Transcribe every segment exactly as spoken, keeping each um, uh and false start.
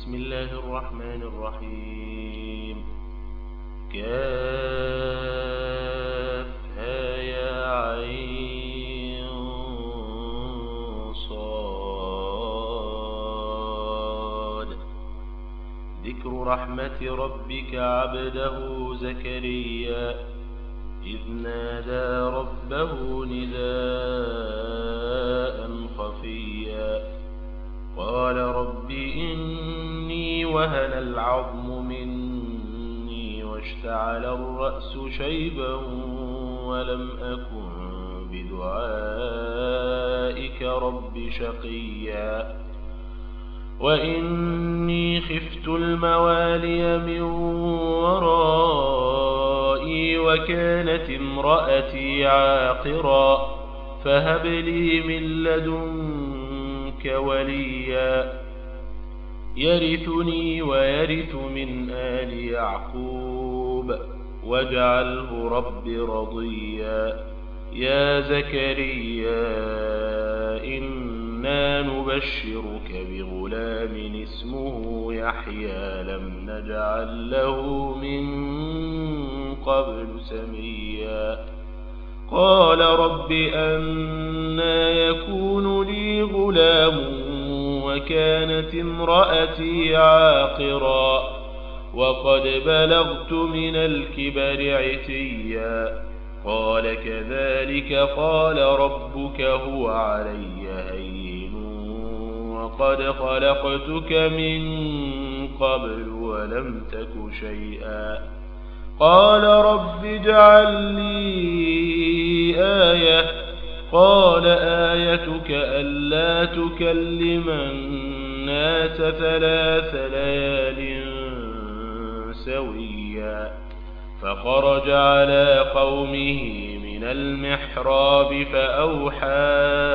بسم الله الرحمن الرحيم. كافها يا عين صاد. ذكر رحمة ربك عبده زكريا إذ نادى ربه نداء خفيا قال رب إني وهن العظم مني واشتعل الرأس شيبا ولم أكن بدعائك رب شقيا وإني خفت الموالي من ورائي وكانت امرأتي عاقرا فهب لي من لدنك وليا يرثني ويرث من آل يعقوب واجعله رب رضيا. يا زكريا إنا نبشرك بغلام اسمه يحيى لم نجعل له من قبل سميا قال رب أنى يكون لي غلام وكانت امرأتي عاقرا وقد بلغت من الكبر عتيا قال كذلك قال ربك هو علي هين وقد خلقتك من قبل ولم تك شيئا قال رب اجعل لي آية قال آيتك ألا تكلم الناس ثلاث ليال سويا فخرج على قومه من المحراب فأوحى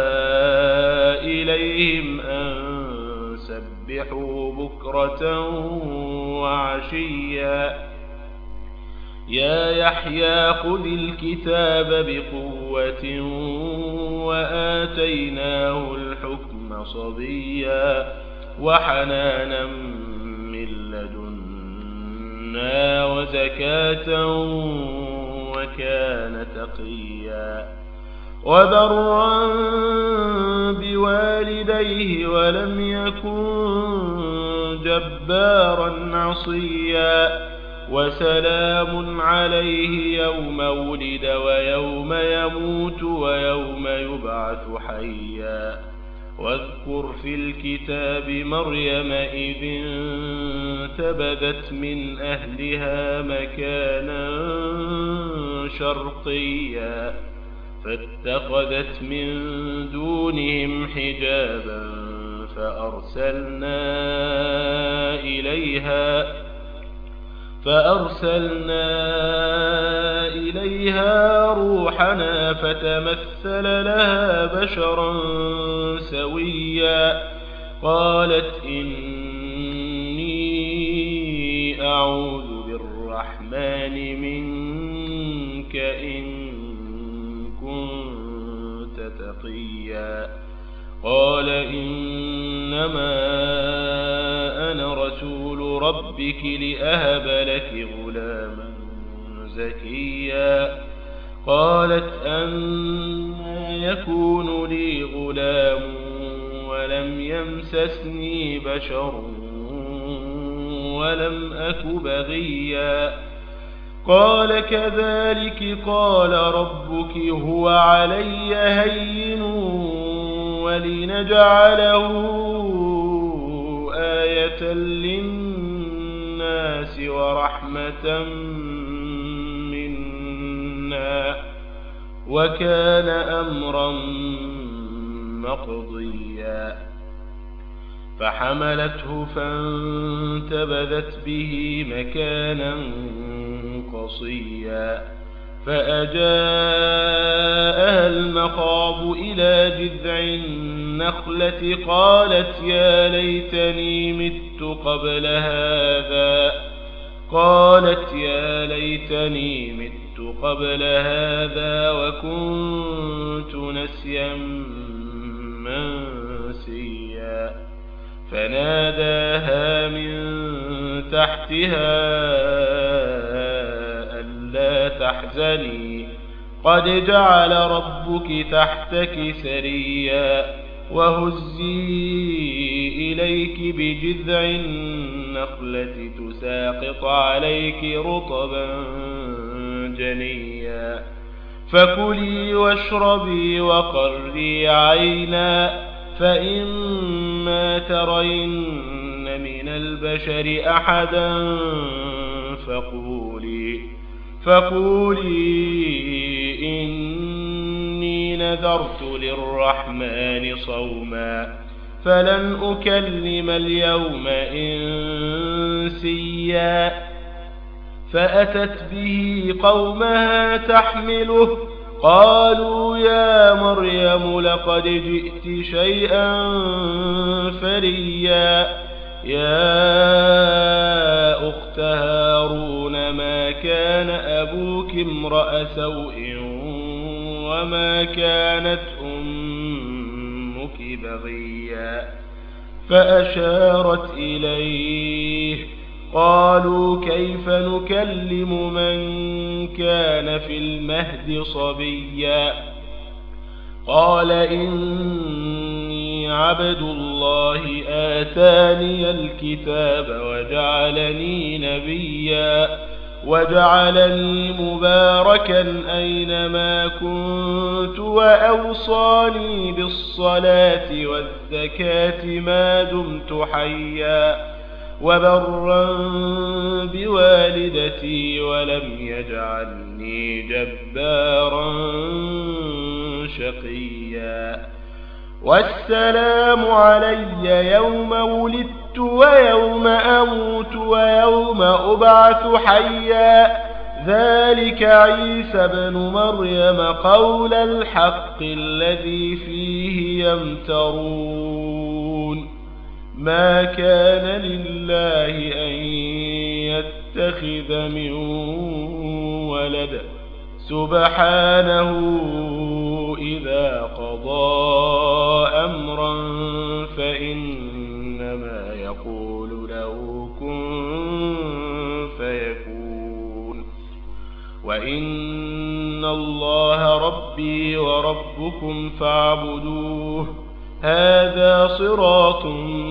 إليهم أن سبحوا بكرة وعشيا يا يحيى خذ الكتاب بقوة وآتيناه الحكم صبيا وحنانا من لدنا وزكاة وكان تقيا وبرا بوالديه ولم يكن جبارا عصيا وسلام عليه يوم ولد ويوم يموت ويوم يبعث حيا واذكر في الكتاب مريم إذ انتبذت من أهلها مكانا شرقيا فاتخذت من دونهم حجابا فأرسلنا إليها فأرسلنا إليها روحنا فتمثل لها بشرا سويا قالت إني أعوذ بالرحمن منك إن كنت تقيا قال إنما أنا رسول ربك لأهب لك غلاما زكيا قالت أنى يكون لي غلام ولم يمسسني بشر ولم أك بغيا قال كذلك قال ربك هو علي هين ولنجعله آية للناس ورحمة منا وكان أمرا مقضيا فحملته فانتبذت به مكانا قصيا فأجاءها المخاض إلى جذع النخلة قالت يا ليتني مت قبل هذا قالت يا ليتني مت قبل هذا وكنت نسيا منسيا فناداها من تحتها ألا تحزني قد جعل ربك تحتك سريا وهزي إليك بجذع النخلة تساقط عليك رطبا جنيا فكلي واشربي وقري عينا فإما ترين من البشر أحدا فقولي فقولي إني نذرت للرحمن صوما فلن أكلم اليوم إنسيا فأتت به قومها تحمله قالوا يا مريم لقد جئت شيئا فريا يا أخت هارون ما كان أبوك امرأ سوء وما كانت أمك بغيا فأشارت إليه قالوا كيف نكلم من كان في المهد صبيا قال إني عبد الله آتاني الكتاب وجعلني نبيا وجعلني مباركا أينما كنت وأوصاني بالصلاة والزكاة ما دمت حيا وبرا بوالدتي ولم يجعلني جبارا شقيا والسلام علي يوم ولدت ويوم أموت ويوم أبعث حيا ذلك عيسى بن مريم قول الحق الذي فيه يمترون ما كان لله أن يتخذ من ولد سبحانه إذا قضى أمرا فإنما يقول له كن فيكون وإن الله ربي وربكم فاعبدوه هذا صراط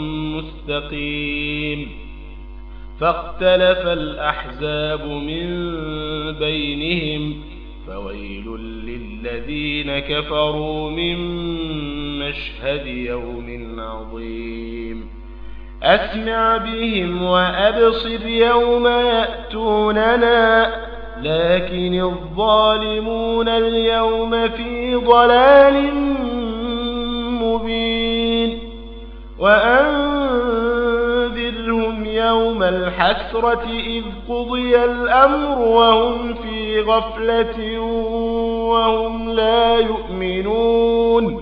مستقيم فاختلف الأحزاب من بينهم فويل للذين كفروا من مشهد يوم عظيم أسمع بهم وأبصر يوم يأتوننا لكن الظالمون اليوم في ضلال مبين وأنذرهم يوم الحسرة إذ قضي الأمر وهم في غفلة وهم لا يؤمنون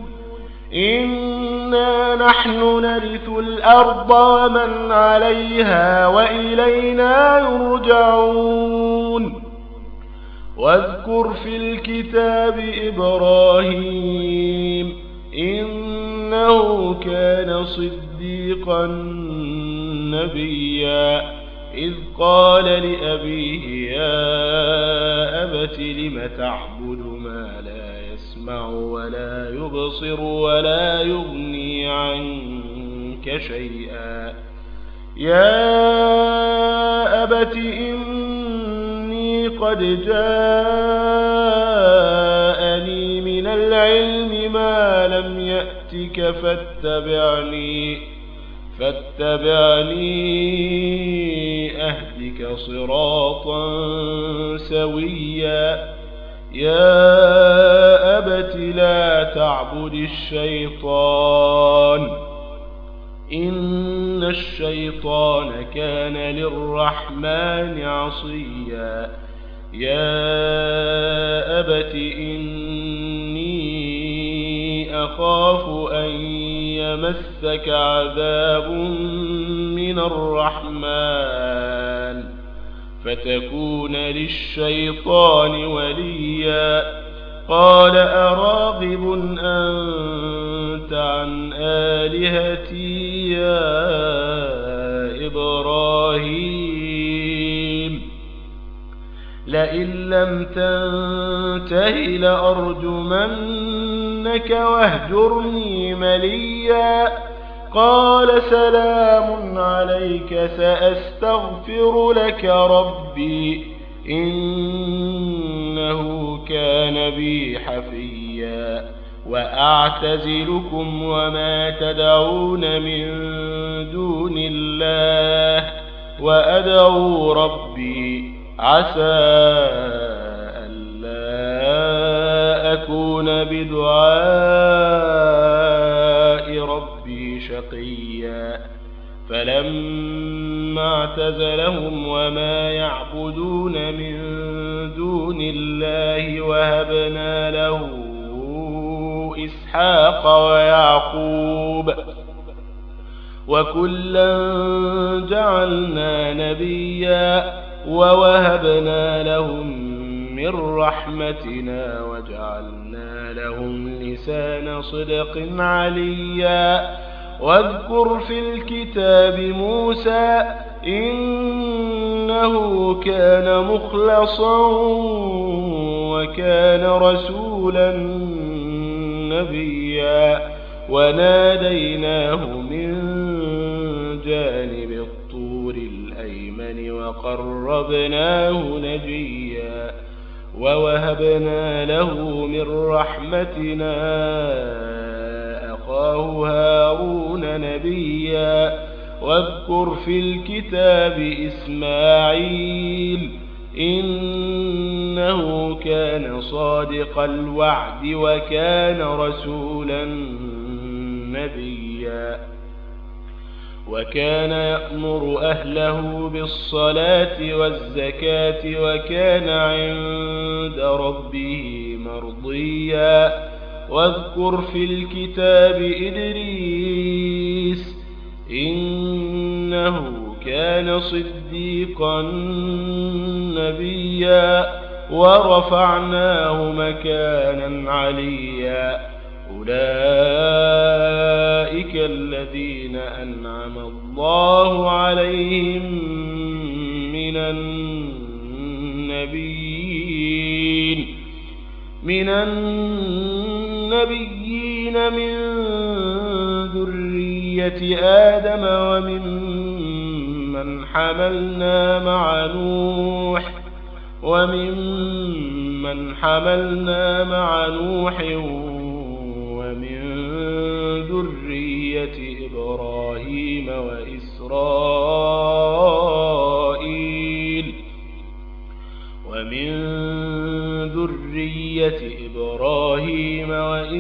إنا نحن نرث الأرض ومن عليها وإلينا يرجعون واذكر في الكتاب إبراهيم إنه كان صديقا نبيا إذ قال لأبيه يا أبت لم تعبد ما لا يسمع ولا يبصر ولا يغني عنك شيئا يا أبت إني قد جاءني من العلم ما لم يأتك فاتبعني فاتبعني أهدك صراطا سويا يا أبت لا تعبد الشيطان إن الشيطان كان للرحمن عصيا يا أبت إني أخاف أن يمسك عذاب من الرحمن فتكون للشيطان وليا قال أراغب أنت عن آلهتي يا إبراهيم لئن لم تنته لأرجمنك واهجرني مليا قال سلام عليك سأستغفر لك ربي إنه كان بي حفيا وأعتزلكم وما تدعون من دون الله وأدعو ربي عسى ألا أكون بدعاء ربي شقيا فلما اعتزلهم وما يعبدون من دون الله وهبنا له إسحاق ويعقوب وكلا جعلنا نبيا ووهبنا لهم من رحمتنا وجعلنا لهم لسان صدق عليا واذكر في الكتاب موسى إنه كان مخلصا وكان رسولا نبيا وناديناه من جانب الطور الأيمن وقربناه نجيا ووهبنا له من رحمتنا أخاه هارون نبيا واذكر في الكتاب إسماعيل إنه كان صادق الوعد وكان رسولا نبيا وكان يأمر أهله بالصلاة والزكاة وكان عند ربه مرضيا واذكر في الكتاب إدريس إنه كان صديقا نبيا ورفعناه مكانا عليا أولئك الذين أنعم الله عليهم من النبيين من النبيين من ذرية آدم وممن حملنا مع نوح وممن حملنا مع نوح ومن ذرية إبراهيم وإسرائيل ومن ذرية إبراهيم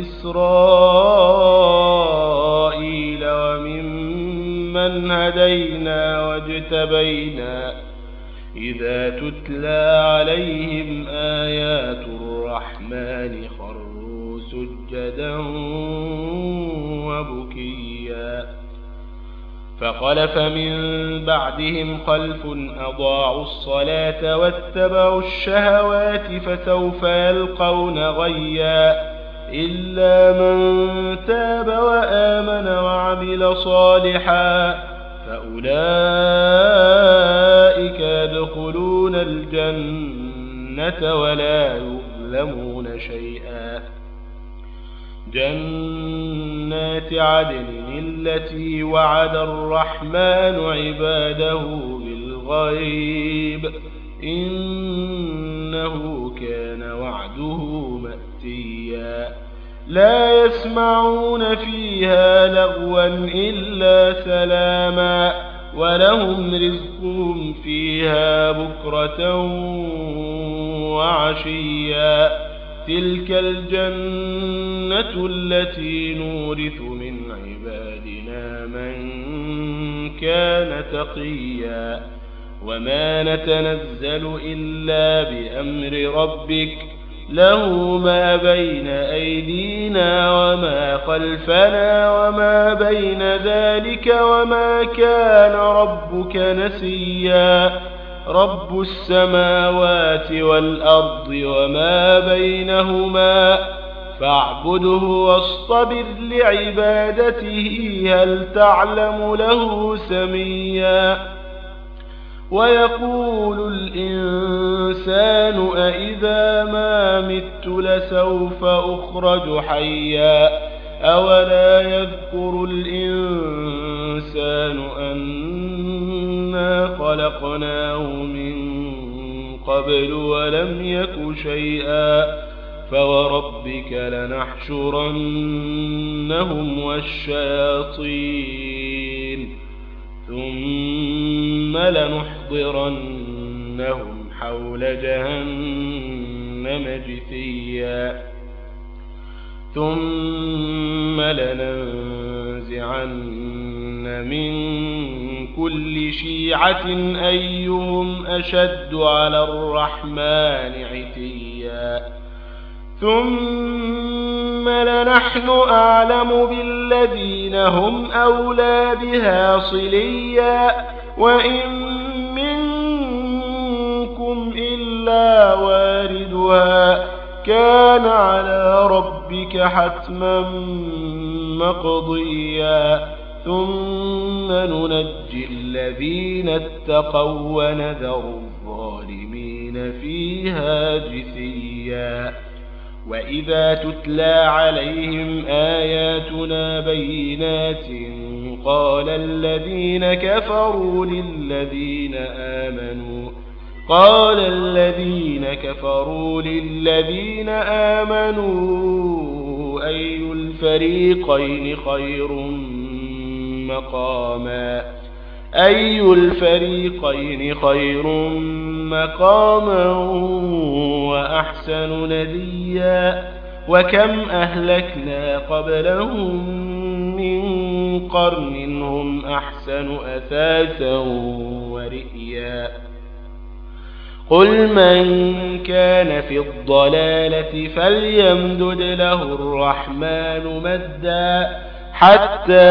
وإسرائيل وممن هدينا واجتبينا إذا تتلى عليهم آيات الرحمن خروا سجدا وبكيا فخلف من بعدهم خلف أضاعوا الصلاة واتبعوا الشهوات فسوف يلقون غيا إلا من تاب وآمن وعمل صالحا فأولئك يدخلون الجنة ولا يظلمون شيئا جنات عدن التي وعد الرحمن عباده بالغيب إنه كان وعده مأتيا لا يسمعون فيها لغوا إلا سلاما ولهم رزقهم فيها بكرة وعشيا تلك الجنة التي نورث من عبادنا من كان تقيا وما نتنزل إلا بأمر ربك له ما بين أيدينا وما خلفنا وما بين ذلك وما كان ربك نسيا رب السماوات والأرض وما بينهما فاعبده واصطبر لعبادته هل تعلم له سميا ويقول الإنسان أإذا ما مت لسوف أخرج حيا أولا يذكر الإنسان أنا خلقناه من قبل ولم يك شيئا فوربك لنحشرنهم والشياطين ثم لنحضرنهم حول جهنم جثيا ثم لننزعن من كل شيعة أيهم أشد على الرحمن عتيا ثم لنحن أعلم بالذين هم أولى بها صليا وإن منكم إلا واردها كان على ربك حتما مقضيا ثم ننجي الذين اتقوا ونذر الظالمين فيها جثيا وإذا تتلى عليهم آياتنا بينات قال الذين كفروا للذين آمنوا قال الذين كفروا للذين آمنوا أي الفريقين خير مقاما أي الفريقين خير مقاما وأحسن نديا وكم أهلكنا قبلهم من قرن هم أحسن أثاثا ورئيا قل من كان في الضلالة فليمدد له الرحمن مدا حتى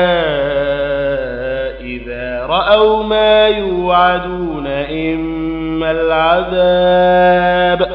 إذا رأوا ما يوعدون إما العذاب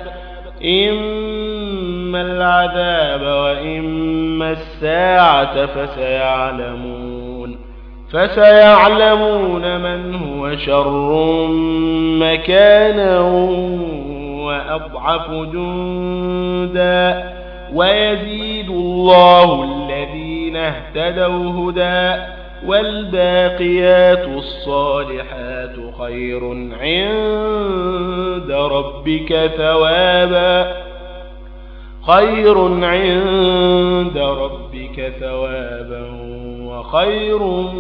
إما العذاب وإما الساعة فسيعلمون فسيعلمون من هو شر مكانا وأضعف جندا ويزيد الله الذين اهتدوا هدى والباقيات الصالحات خير عند ربك ثوابا خير عند ربك ثوابا وخير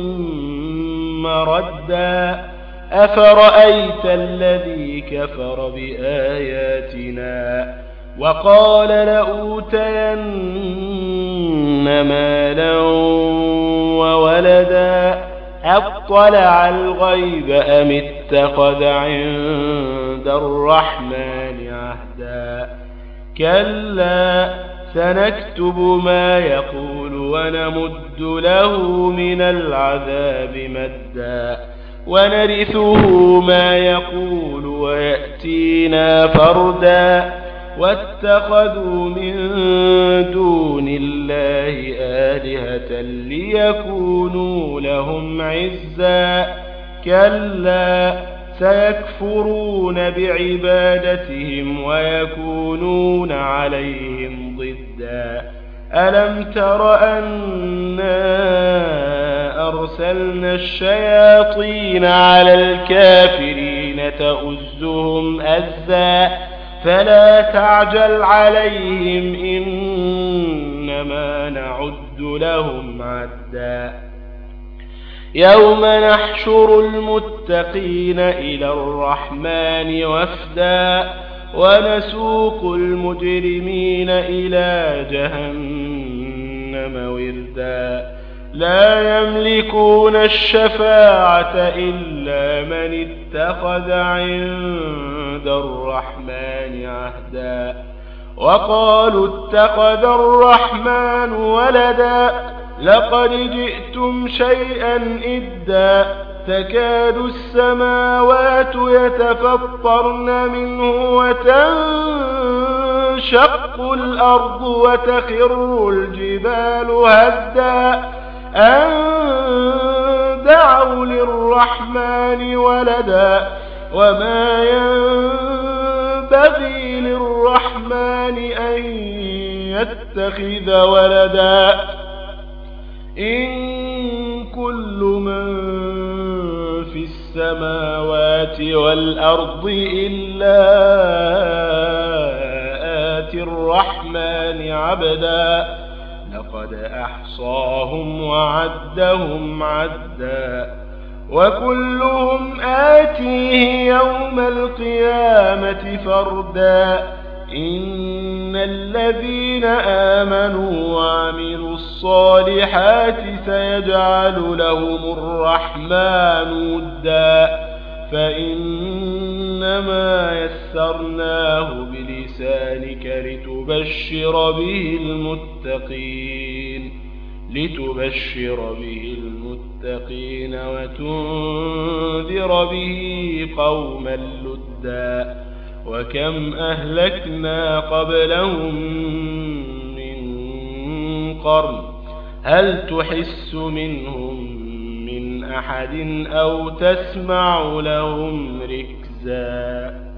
مردا أفرأيت الذي كفر بآياتنا وقال لأوتين مالا وولدا أطلع الغيب أم اتخذ عند الرحمن عهدا كلا سنكتب ما يقول ونمد له من العذاب مدا ونرثه ما يقول ويأتينا فردا واتخذوا من دون الله آلهة ليكونوا لهم عزا كلا سيكفرون بعبادتهم ويكونون عليهم ضدا ألم تر أنا أرسلنا الشياطين على الكافرين تؤزهم أزا فلا تعجل عليهم إنما نعد لهم عدا يوم نحشر المتقين إلى الرحمن وفدا ونسوق المجرمين إلى جهنم وردا لا يملكون الشفاعة إلا من اتخذ عند الرحمن عهدا وقالوا اتخذ الرحمن ولدا لقد جئتم شيئا إدا تكاد السماوات يتفطرن منه وتنشق الأرض وتخر الجبال هدا أن دعوا للرحمن ولدا وما ينبغي للرحمن أن يتخذ ولدا إن كل من في السماوات والأرض إلا آتي الرحمن عبدا لقد أحصاهم وعدهم عدا وكلهم آتيه يوم القيامة فردا إن الذين آمنوا وعملوا الصالحات سيجعل لهم الرحمن ودا فإنما يسرناه بلسانك لتبشر به المتقين لتبشر به المتقين وتنذر به قوما لدا وكم أهلكنا قبلهم من قرن هل تحس منهم من أحد أو تسمع لهم ركزا